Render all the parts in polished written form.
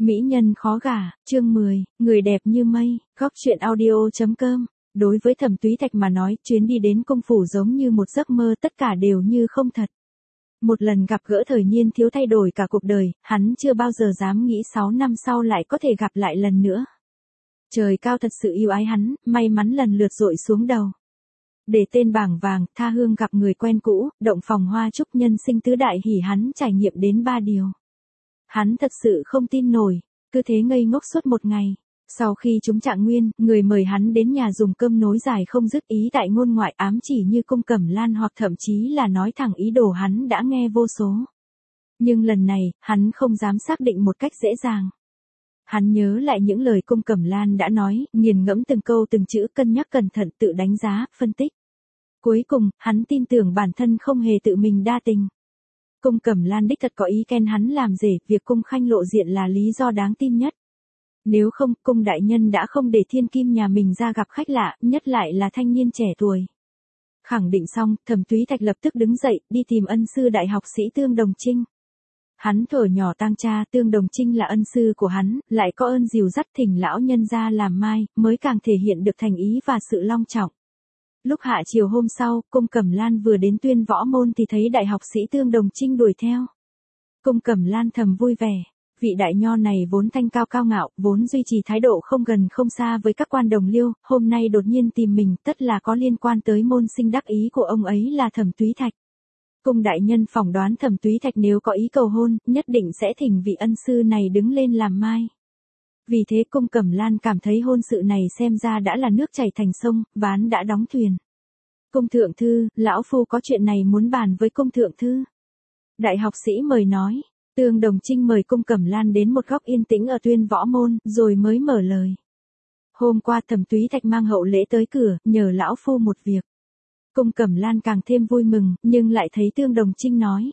Mỹ nhân khó gả, chương 10, người đẹp như mây, góc truyện audio.com. Đối với Thẩm Túy Thạch mà nói, chuyến đi đến cung phủ giống như một giấc mơ, tất cả đều như không thật. Một lần gặp gỡ thời niên thiếu thay đổi cả cuộc đời, hắn chưa bao giờ dám nghĩ 6 năm sau lại có thể gặp lại lần nữa. Trời cao thật sự yêu ái hắn, may mắn lần lượt dội xuống đầu. Để tên bảng vàng, tha hương gặp người quen cũ, động phòng hoa chúc nhân sinh tứ đại hỉ, hắn trải nghiệm đến 3 điều. Hắn thật sự không tin nổi, cứ thế ngây ngốc suốt một ngày. Sau khi trúng trạng nguyên, người mời hắn đến nhà dùng cơm nối dài không dứt, ý tại ngôn ngoại ám chỉ như Cung Cẩm Lan, hoặc thậm chí là nói thẳng ý đồ hắn đã nghe vô số. Nhưng lần này, hắn không dám xác định một cách dễ dàng. Hắn nhớ lại những lời Cung Cẩm Lan đã nói, nghiền ngẫm từng câu từng chữ, cân nhắc cẩn thận, tự đánh giá, phân tích. Cuối cùng, hắn tin tưởng bản thân không hề tự mình đa tình. Cung Cẩm Lan đích thật có ý khen hắn làm rể, việc Cung Khanh lộ diện là lý do đáng tin nhất. Nếu không, Cung đại nhân đã không để thiên kim nhà mình ra gặp khách lạ, nhất lại là thanh niên trẻ tuổi. Khẳng định xong, Thẩm Túy Thạch lập tức đứng dậy, đi tìm ân sư đại học sĩ Tương Đồng Trinh. Hắn thuở nhỏ tang cha, Tương Đồng Trinh là ân sư của hắn, lại có ơn dìu dắt thỉnh lão nhân ra làm mai, mới càng thể hiện được thành ý và sự long trọng. Lúc hạ chiều hôm sau, Cung Cẩm Lan vừa đến Tuyên Võ Môn thì thấy đại học sĩ Tương Đồng Trinh đuổi theo. Cung Cẩm Lan thầm vui vẻ, vị đại nho này vốn thanh cao cao ngạo, vốn duy trì thái độ không gần không xa với các quan đồng liêu, hôm nay đột nhiên tìm mình, tất là có liên quan tới môn sinh đắc ý của ông ấy là Thẩm Túy Thạch. Cung đại nhân phỏng đoán Thẩm Túy Thạch nếu có ý cầu hôn, nhất định sẽ thỉnh vị ân sư này đứng lên làm mai. Vì thế Cung Cẩm Lan cảm thấy hôn sự này xem ra đã là nước chảy thành sông, ván đã đóng thuyền. Cung thượng thư, lão phu có chuyện này muốn bàn với cung thượng thư. Đại học sĩ mời nói. Tương Đồng Trinh mời Cung Cẩm Lan đến một góc yên tĩnh ở Tuyên Võ Môn, rồi mới mở lời. Hôm qua Thẩm Túy Thạch mang hậu lễ tới cửa, nhờ lão phu một việc. Cung Cẩm Lan càng thêm vui mừng, nhưng lại thấy Tương Đồng Trinh nói.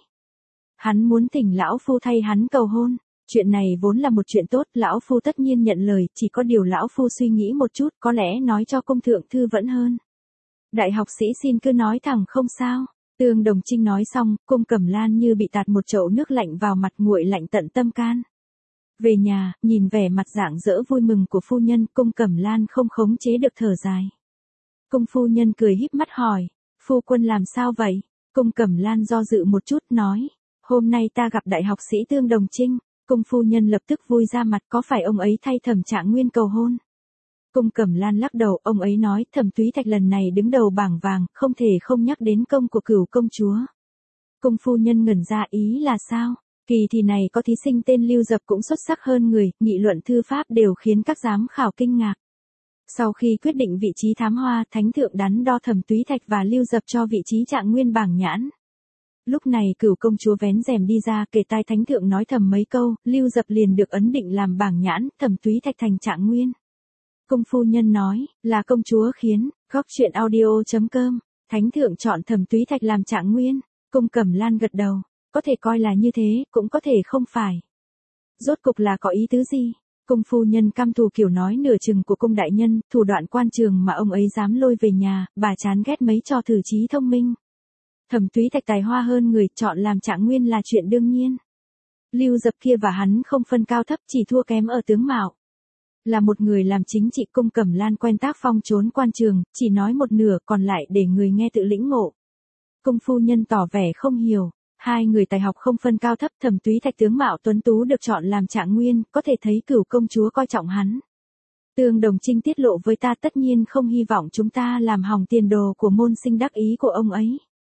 Hắn muốn thỉnh lão phu thay hắn cầu hôn. Chuyện này vốn là một chuyện tốt, lão phu tất nhiên nhận lời, chỉ có điều lão phu suy nghĩ một chút, có lẽ nói cho cung thượng thư vẫn hơn. Đại học sĩ xin cứ nói thẳng không sao. Tương Đồng Trinh nói xong, Cung Cẩm Lan như bị tạt một chậu nước lạnh vào mặt, nguội lạnh tận tâm can. Về nhà, nhìn vẻ mặt rạng rỡ vui mừng của phu nhân, Cung Cẩm Lan không khống chế được thở dài. Cung phu nhân cười híp mắt hỏi, phu quân làm sao vậy? Cung Cẩm Lan do dự một chút, nói, hôm nay ta gặp đại học sĩ Tương Đồng Trinh. Cung phu nhân lập tức vui ra mặt, có phải ông ấy thay Thẩm Trạng Nguyên cầu hôn? Cung Cẩm Lan lắc đầu, ông ấy nói Thẩm Túy Thạch lần này đứng đầu bảng vàng, không thể không nhắc đến công của Cửu công chúa. Cung phu nhân ngẩn ra, ý là sao? Kỳ thì này có thí sinh tên Lưu Dập cũng xuất sắc hơn người, nghị luận thư pháp đều khiến các giám khảo kinh ngạc. Sau khi quyết định vị trí thám hoa, Thánh thượng đắn đo Thẩm Túy Thạch và Lưu Dập cho vị trí Trạng Nguyên bảng nhãn. Lúc này Cửu công chúa vén rèm đi ra, kể tai Thánh thượng nói thầm mấy câu, Lưu Dập liền được ấn định làm bảng nhãn, Thẩm Túy Thạch thành Trạng Nguyên. Cung phu nhân nói, là công chúa khiến, góc truyện audio.com, Thánh thượng chọn Thẩm Túy Thạch làm Trạng Nguyên. Cung Cẩm Lan gật đầu, có thể coi là như thế, cũng có thể không phải. Rốt cục là có ý tứ gì? Cung phu nhân căm thù kiểu nói nửa chừng của cung đại nhân, thủ đoạn quan trường mà ông ấy dám lôi về nhà, bà chán ghét mấy trò thử trí thông minh. Thẩm Túy Thạch tài hoa hơn người, chọn làm Trạng Nguyên là chuyện đương nhiên. Lưu Dập kia và hắn không phân cao thấp, chỉ thua kém ở tướng mạo. Là một người làm chính trị, Cung Cẩm Lan quen tác phong trốn quan trường, chỉ nói một nửa, còn lại để người nghe tự lĩnh ngộ. Cung phu nhân tỏ vẻ không hiểu, hai người tài học không phân cao thấp, Thẩm Túy Thạch tướng mạo tuấn tú được chọn làm Trạng Nguyên, có thể thấy Cửu công chúa coi trọng hắn. Tương Đồng Trinh tiết lộ với ta, tất nhiên không hy vọng chúng ta làm hỏng tiền đồ của môn sinh đắc ý của ông ấy.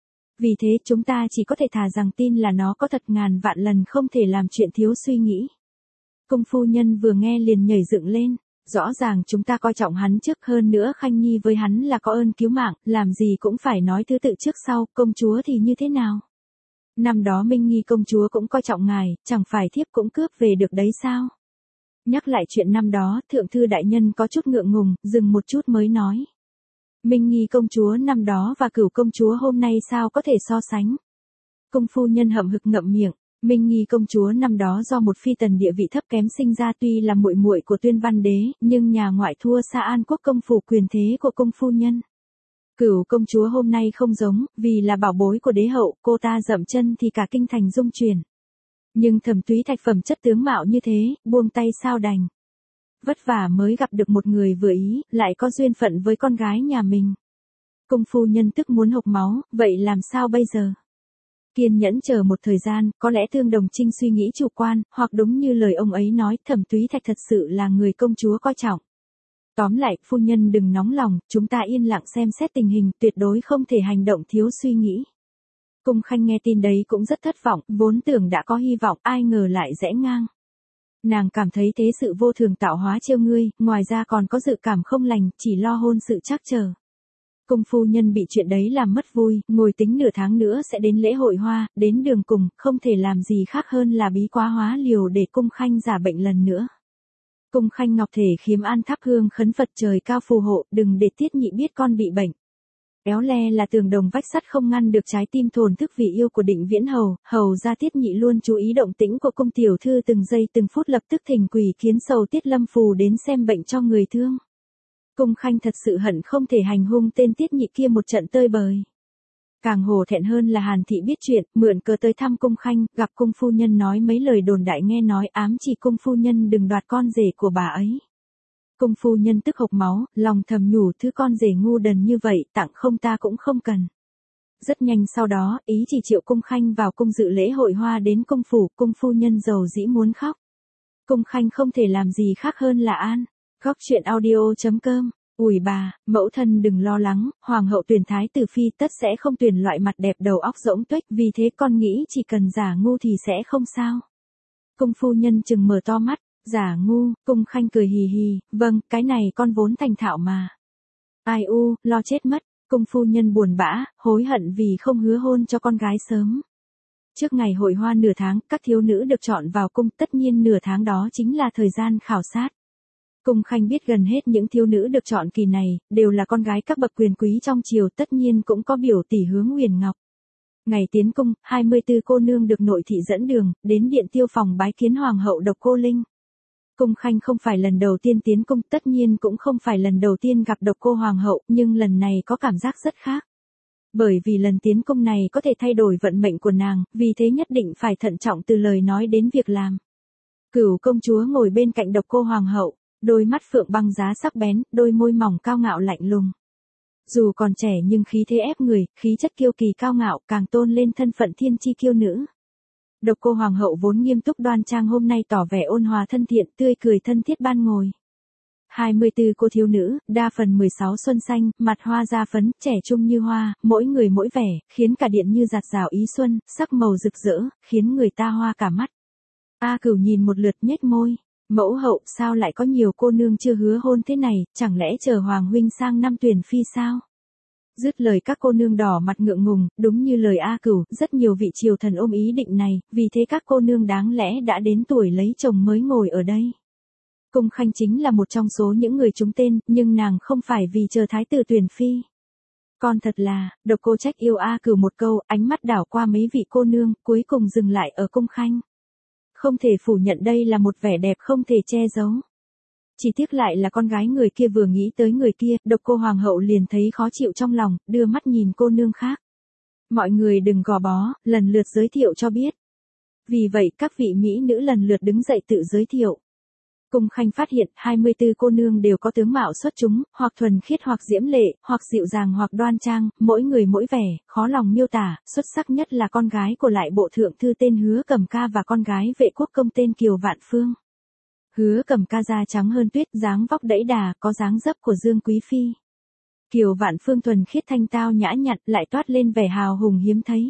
Vì thế chúng ta chỉ có thể thà rằng tin là nó có thật, ngàn vạn lần không thể làm chuyện thiếu suy nghĩ. Cung phu nhân vừa nghe liền nhảy dựng lên, rõ ràng chúng ta coi trọng hắn trước, hơn nữa Khanh Nhi với hắn là có ơn cứu mạng, làm gì cũng phải nói thứ tự trước sau, công chúa thì như thế nào? Năm đó Minh Nghi công chúa cũng coi trọng ngài, chẳng phải thiếp cũng cướp về được đấy sao? Nhắc lại chuyện năm đó, thượng thư đại nhân có chút ngượng ngùng, dừng một chút mới nói. Minh Nghi công chúa năm đó và Cửu công chúa hôm nay sao có thể so sánh? Cung phu nhân hậm hực ngậm miệng. Minh Nghi công chúa năm đó do một phi tần địa vị thấp kém sinh ra, tuy là muội muội của Tuyên Văn đế, nhưng nhà ngoại thua xa An Quốc công phủ, quyền thế của cung phu nhân. Cửu công chúa hôm nay không giống, vì là bảo bối của đế hậu, cô ta dậm chân thì cả kinh thành rung chuyển. Nhưng Thẩm Túy Thạch phẩm chất tướng mạo như thế, buông tay sao đành. Vất vả mới gặp được một người vừa ý, lại có duyên phận với con gái nhà mình. Cung phu nhân tức muốn hộc máu, vậy làm sao bây giờ? Kiên nhẫn chờ một thời gian, có lẽ Thương Đồng Trinh suy nghĩ chủ quan, hoặc đúng như lời ông ấy nói, Thẩm Túy Thạch thật sự là người công chúa coi trọng. Tóm lại, phu nhân đừng nóng lòng, chúng ta yên lặng xem xét tình hình, tuyệt đối không thể hành động thiếu suy nghĩ. Cung Khanh nghe tin đấy cũng rất thất vọng, vốn tưởng đã có hy vọng, ai ngờ lại rẽ ngang. Nàng cảm thấy thế sự vô thường tạo hóa trêu ngươi, ngoài ra còn có dự cảm không lành, chỉ lo hôn sự trắc trở. Cung phu nhân bị chuyện đấy làm mất vui, ngồi tính nửa tháng nữa sẽ đến lễ hội hoa, đến đường cùng, không thể làm gì khác hơn là bí quá hóa liều để Cung Khanh giả bệnh lần nữa. Cung Khanh ngọc thể khiếm an thắp hương khấn Phật trời cao phù hộ, đừng để Tiết Nhị biết con bị bệnh. Éo le là tường đồng vách sắt không ngăn được trái tim thổn thức vì yêu của Định Viễn Hầu, hầu ra Tiết Nhị luôn chú ý động tĩnh của cung tiểu thư từng giây từng phút, lập tức thỉnh quỷ kiến sầu Tiết Lâm Phù đến xem bệnh cho người thương. Cung Khanh thật sự hận không thể hành hung tên Tiết Nhị kia một trận tơi bời. Càng hổ thẹn hơn là Hàn Thị biết chuyện, mượn cớ tới thăm Cung Khanh, gặp cung phu nhân nói mấy lời đồn đại nghe nói ám chỉ cung phu nhân đừng đoạt con rể của bà ấy. Cung phu nhân tức hộc máu, lòng thầm nhủ thứ con rể ngu đần như vậy, tặng không ta cũng không cần. Rất nhanh sau đó, ý chỉ triệu Cung Khanh vào cung dự lễ hội hoa đến cung phủ, cung phu nhân giàu dĩ muốn khóc. Cung Khanh không thể làm gì khác hơn là an. Góc truyện audio.com. Ủi bà, mẫu thân đừng lo lắng, hoàng hậu tuyển thái tử phi tất sẽ không tuyển loại mặt đẹp đầu óc rỗng tuếch, vì thế con nghĩ chỉ cần giả ngu thì sẽ không sao. Cung phu nhân chừng mở to mắt, giả ngu, Cung Khanh cười hì hì, vâng, cái này con vốn thành thạo mà. Ai u, lo chết mất, cung phu nhân buồn bã, hối hận vì không hứa hôn cho con gái sớm. Trước ngày hội hoa nửa tháng, các thiếu nữ được chọn vào cung, tất nhiên nửa tháng đó chính là thời gian khảo sát. Cung Khanh biết gần hết những thiếu nữ được chọn kỳ này, đều là con gái các bậc quyền quý trong triều, tất nhiên cũng có biểu tỷ Hướng Huyền Ngọc. Ngày tiến cung, 24 cô nương được nội thị dẫn đường, đến điện tiêu phòng bái kiến hoàng hậu Độc Cô Linh. Cung Khanh không phải lần đầu tiên tiến cung, tất nhiên cũng không phải lần đầu tiên gặp Độc Cô hoàng hậu, nhưng lần này có cảm giác rất khác. Bởi vì lần tiến cung này có thể thay đổi vận mệnh của nàng, vì thế nhất định phải thận trọng từ lời nói đến việc làm. Cửu công chúa ngồi bên cạnh Độc Cô hoàng hậu, đôi mắt phượng băng giá sắc bén, đôi môi mỏng cao ngạo lạnh lùng. Dù còn trẻ nhưng khí thế ép người, khí chất kiêu kỳ cao ngạo, càng tôn lên thân phận thiên chi kiêu nữ. Độc Cô hoàng hậu vốn nghiêm túc đoan trang hôm nay tỏ vẻ ôn hòa thân thiện, tươi cười thân thiết ban ngồi. 24 cô thiếu nữ, đa phần 16 xuân xanh, mặt hoa da phấn, trẻ trung như hoa, mỗi người mỗi vẻ, khiến cả điện như giạt rào ý xuân, sắc màu rực rỡ, khiến người ta hoa cả mắt. A Cửu nhìn một lượt nhếch môi. Mẫu hậu, sao lại có nhiều cô nương chưa hứa hôn thế này, chẳng lẽ chờ hoàng huynh sang năm tuyển phi sao? Dứt lời các cô nương đỏ mặt ngượng ngùng, đúng như lời A Cửu, rất nhiều vị triều thần ôm ý định này, vì thế các cô nương đáng lẽ đã đến tuổi lấy chồng mới ngồi ở đây. Cung Khanh chính là một trong số những người trúng tên, nhưng nàng không phải vì chờ thái tử tuyển phi. Còn thật là, Độc Cô trách yêu A Cửu một câu, ánh mắt đảo qua mấy vị cô nương, cuối cùng dừng lại ở Cung Khanh. Không thể phủ nhận đây là một vẻ đẹp không thể che giấu. Chỉ tiếc lại là con gái người kia vừa nghĩ tới người kia, Độc Cô hoàng hậu liền thấy khó chịu trong lòng, đưa mắt nhìn cô nương khác. Mọi người đừng gò bó, lần lượt giới thiệu cho biết. Vì vậy các vị mỹ nữ lần lượt đứng dậy tự giới thiệu. Cung Khanh phát hiện 24 cô nương đều có tướng mạo xuất chúng, hoặc thuần khiết hoặc diễm lệ, hoặc dịu dàng hoặc đoan trang, mỗi người mỗi vẻ, khó lòng miêu tả, xuất sắc nhất là con gái của lại bộ thượng thư tên Hứa Cẩm Ca và con gái vệ quốc công tên Kiều Vạn Phương. Hứa Cẩm Ca da trắng hơn tuyết, dáng vóc đẫy đà, có dáng dấp của Dương Quý Phi. Kiều Vạn Phương thuần khiết thanh tao nhã nhặn, lại toát lên vẻ hào hùng hiếm thấy.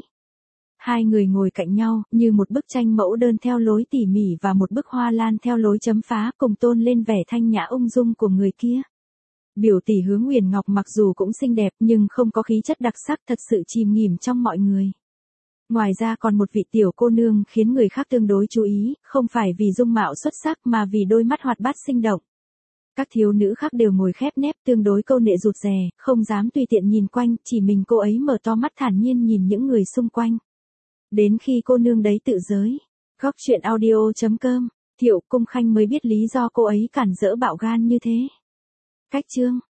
Hai người ngồi cạnh nhau, như một bức tranh mẫu đơn theo lối tỉ mỉ và một bức hoa lan theo lối chấm phá, cùng tôn lên vẻ thanh nhã ung dung của người kia. Biểu tỷ Hướng Huyền Ngọc mặc dù cũng xinh đẹp nhưng không có khí chất đặc sắc, thật sự chìm nghỉm trong mọi người. Ngoài ra còn một vị tiểu cô nương khiến người khác tương đối chú ý, không phải vì dung mạo xuất sắc mà vì đôi mắt hoạt bát sinh động. Các thiếu nữ khác đều ngồi khép nép tương đối câu nệ rụt rè, không dám tùy tiện nhìn quanh, chỉ mình cô ấy mở to mắt thản nhiên nhìn những người xung quanh. Đến khi cô nương đấy tự giới. Góc truyện audio.com. Thiệu Cung Khanh mới biết lý do cô ấy cản rỡ bạo gan như thế. Cách chương.